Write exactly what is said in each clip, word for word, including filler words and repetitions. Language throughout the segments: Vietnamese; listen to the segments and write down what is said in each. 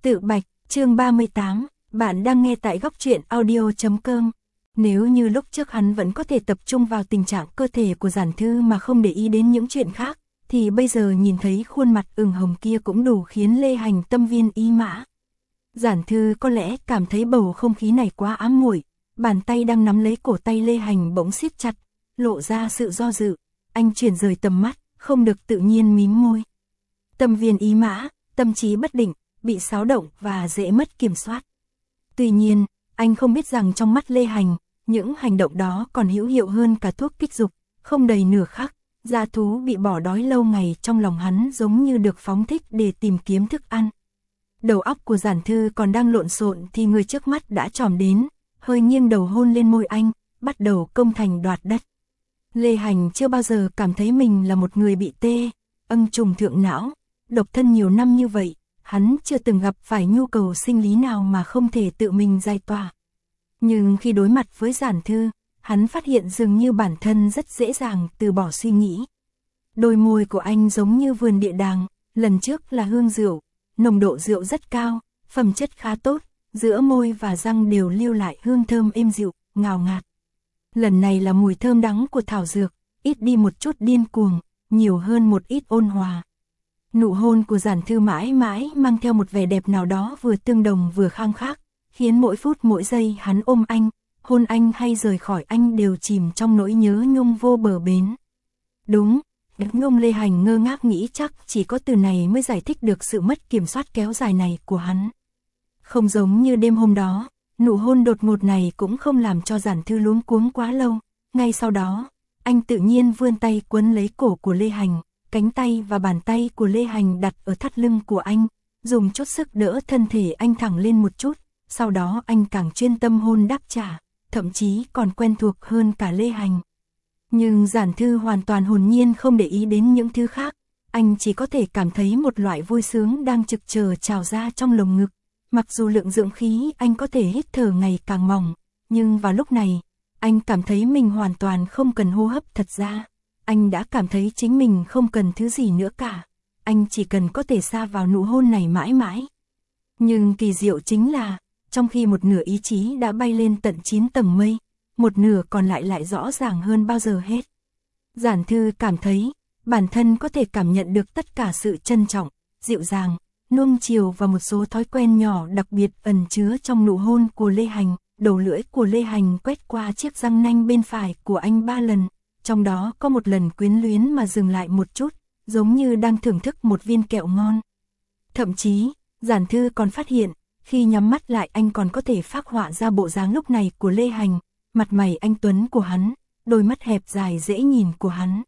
Tự bạch, chương ba mươi tám, bạn đang nghe tại góc truyện audio chấm com. Nếu như lúc trước hắn vẫn có thể tập trung vào tình trạng cơ thể của Giản Thư mà không để ý đến những chuyện khác, thì bây giờ nhìn thấy khuôn mặt ửng hồng kia cũng đủ khiến Lê Hành tâm viên ý mã. Giản Thư có lẽ cảm thấy bầu không khí này quá ám muội, bàn tay đang nắm lấy cổ tay Lê Hành bỗng siết chặt, lộ ra sự do dự. Anh chuyển rời tầm mắt, không được tự nhiên mím môi. Tâm viên ý mã, tâm trí bất định, bị xáo động và dễ mất kiểm soát. Tuy nhiên, anh không biết rằng trong mắt Lê Hành, những hành động đó còn hữu hiệu hơn cả thuốc kích dục. Không đầy nửa khắc, dã thú bị bỏ đói lâu ngày trong lòng hắn giống như được phóng thích để tìm kiếm thức ăn. Đầu óc của Giản Thư còn đang lộn xộn thì người trước mắt đã chòm đến, hơi nghiêng đầu hôn lên môi anh, bắt đầu công thành đoạt đất. Lê Hành chưa bao giờ cảm thấy mình là một người bị tê, âng trùng thượng não, độc thân nhiều năm như vậy, hắn chưa từng gặp phải nhu cầu sinh lý nào mà không thể tự mình giải tỏa. Nhưng khi đối mặt với Giản Thư, hắn phát hiện dường như bản thân rất dễ dàng từ bỏ suy nghĩ. Đôi môi của anh giống như vườn địa đàng, lần trước là hương rượu, nồng độ rượu rất cao, phẩm chất khá tốt, giữa môi và răng đều lưu lại hương thơm êm dịu, ngào ngạt. Lần này là mùi thơm đắng của thảo dược, ít đi một chút điên cuồng, nhiều hơn một ít ôn hòa. Nụ hôn của Giản Thư mãi mãi mang theo một vẻ đẹp nào đó vừa tương đồng vừa khang khác, khiến mỗi phút mỗi giây hắn ôm anh, hôn anh hay rời khỏi anh đều chìm trong nỗi nhớ nhung vô bờ bến. Đúng, Ngông Lê Hành ngơ ngác nghĩ chắc chỉ có từ này mới giải thích được sự mất kiểm soát kéo dài này của hắn. Không giống như đêm hôm đó, nụ hôn đột ngột này cũng không làm cho Giản Thư luống cuống quá lâu. Ngay sau đó, anh tự nhiên vươn tay quấn lấy cổ của Lê Hành, cánh tay và bàn tay của Lê Hành đặt ở thắt lưng của anh, dùng chút sức đỡ thân thể anh thẳng lên một chút, sau đó anh càng chuyên tâm hôn đáp trả, thậm chí còn quen thuộc hơn cả Lê Hành. Nhưng Giản Thư hoàn toàn hồn nhiên không để ý đến những thứ khác, anh chỉ có thể cảm thấy một loại vui sướng đang trực chờ trào ra trong lồng ngực. Mặc dù lượng dưỡng khí anh có thể hít thở ngày càng mỏng, nhưng vào lúc này, anh cảm thấy mình hoàn toàn không cần hô hấp. Thật ra, anh đã cảm thấy chính mình không cần thứ gì nữa cả, anh chỉ cần có thể sa vào nụ hôn này mãi mãi. Nhưng kỳ diệu chính là, trong khi một nửa ý chí đã bay lên tận chín tầng mây, một nửa còn lại lại rõ ràng hơn bao giờ hết. Giản Thư cảm thấy, bản thân có thể cảm nhận được tất cả sự trân trọng, dịu dàng, nuông chiều và một số thói quen nhỏ đặc biệt ẩn chứa trong nụ hôn của Lê Hành. Đầu lưỡi của Lê Hành quét qua chiếc răng nanh bên phải của anh ba lần, trong đó có một lần quyến luyến mà dừng lại một chút, giống như đang thưởng thức một viên kẹo ngon. Thậm chí, Giản Thư còn phát hiện, khi nhắm mắt lại anh còn có thể phác họa ra bộ dáng lúc này của Lê Hành, mặt mày anh tuấn của hắn, đôi mắt hẹp dài dễ nhìn của hắn.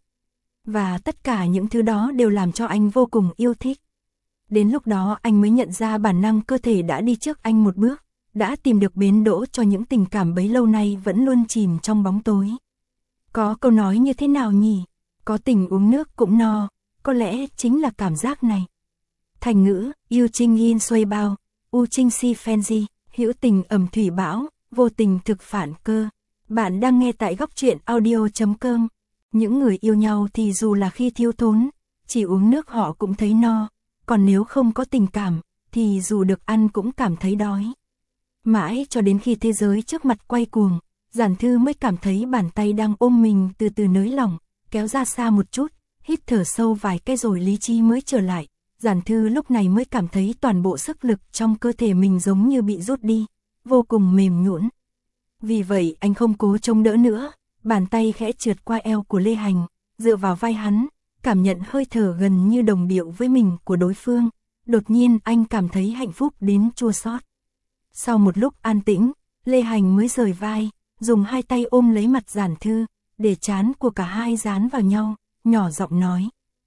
Và tất cả những thứ đó đều làm cho anh vô cùng yêu thích. Đến lúc đó anh mới nhận ra bản năng cơ thể đã đi trước anh một bước, đã tìm được bến đỗ cho những tình cảm bấy lâu nay vẫn luôn chìm trong bóng tối. Có câu nói như thế nào nhỉ? Có tình uống nước cũng no, có lẽ chính là cảm giác này. Thành ngữ, yêu trinh yin xuôi bao, u trinh si phenzi, hữu tình ẩm thủy bão, vô tình thực phản cơ. Bạn đang nghe tại góc truyện audio chấm com. Những người yêu nhau thì dù là khi thiếu thốn, chỉ uống nước họ cũng thấy no, còn nếu không có tình cảm, thì dù được ăn cũng cảm thấy đói. Mãi cho đến khi thế giới trước mặt quay cuồng, Giản Thư mới cảm thấy bàn tay đang ôm mình từ từ nới lỏng, kéo ra xa một chút, hít thở sâu vài cái rồi lý trí mới trở lại. Giản Thư lúc này mới cảm thấy toàn bộ sức lực trong cơ thể mình giống như bị rút đi, vô cùng mềm nhũn. Vì vậy anh không cố chống đỡ nữa, bàn tay khẽ trượt qua eo của Lê Hành, dựa vào vai hắn, cảm nhận hơi thở gần như đồng điệu với mình của đối phương. Đột nhiên anh cảm thấy hạnh phúc đến chua xót. Sau một lúc an tĩnh, Lê Hành mới rời vai, dùng hai tay ôm lấy mặt Giản Thư, để trán của cả hai dán vào nhau, nhỏ giọng nói.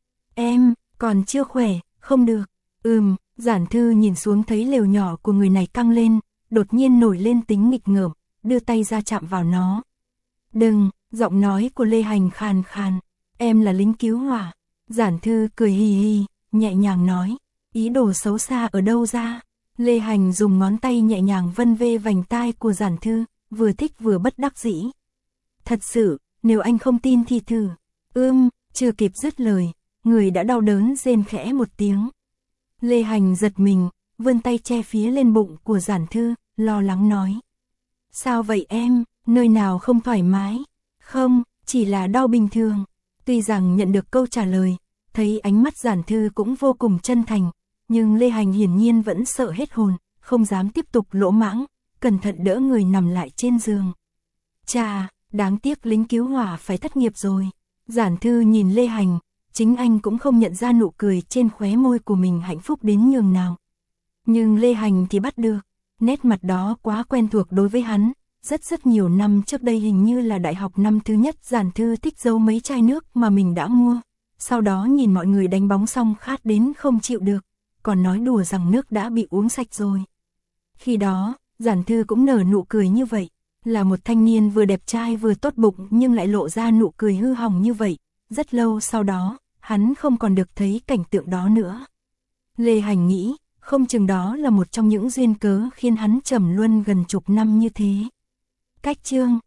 Em, còn chưa khỏe, không được. Ừm, Giản Thư nhìn xuống thấy lều nhỏ của người này căng lên, đột nhiên nổi lên tính nghịch ngợm, đưa tay ra chạm vào nó. Đừng, giọng nói của Lê Hành khàn khàn, em là lính cứu hỏa. Giản Thư cười hì hì, nhẹ nhàng nói, ý đồ xấu xa ở đâu ra? Lê Hành dùng ngón tay nhẹ nhàng vân vê vành tai của Giản Thư, vừa thích vừa bất đắc dĩ. Thật sự, nếu anh không tin thì thử. Ưm, chưa kịp dứt lời, người đã đau đớn rên khẽ một tiếng. Lê Hành giật mình, vươn tay che phía lên bụng của Giản Thư, lo lắng nói. Sao vậy em, nơi nào không thoải mái? Không, chỉ là đau bình thường. Tuy rằng nhận được câu trả lời, thấy ánh mắt Giản Thư cũng vô cùng chân thành, nhưng Lê Hành hiển nhiên vẫn sợ hết hồn, không dám tiếp tục lỗ mãng, cẩn thận đỡ người nằm lại trên giường. Chà, đáng tiếc lính cứu hỏa phải thất nghiệp rồi. Giản Thư nhìn Lê Hành, chính anh cũng không nhận ra nụ cười trên khóe môi của mình hạnh phúc đến nhường nào. Nhưng Lê Hành thì bắt được, nét mặt đó quá quen thuộc đối với hắn. Rất rất nhiều năm trước đây, hình như là đại học năm thứ nhất, Giản Thư thích giấu mấy chai nước mà mình đã mua. Sau đó nhìn mọi người đánh bóng xong khát đến không chịu được, còn nói đùa rằng nước đã bị uống sạch rồi. Khi đó, Giản Thư cũng nở nụ cười như vậy, là một thanh niên vừa đẹp trai vừa tốt bụng nhưng lại lộ ra nụ cười hư hỏng như vậy. Rất lâu sau đó, hắn không còn được thấy cảnh tượng đó nữa. Lê Hành nghĩ, không chừng đó là một trong những duyên cớ khiến hắn trầm luân gần chục năm như thế. Cách chương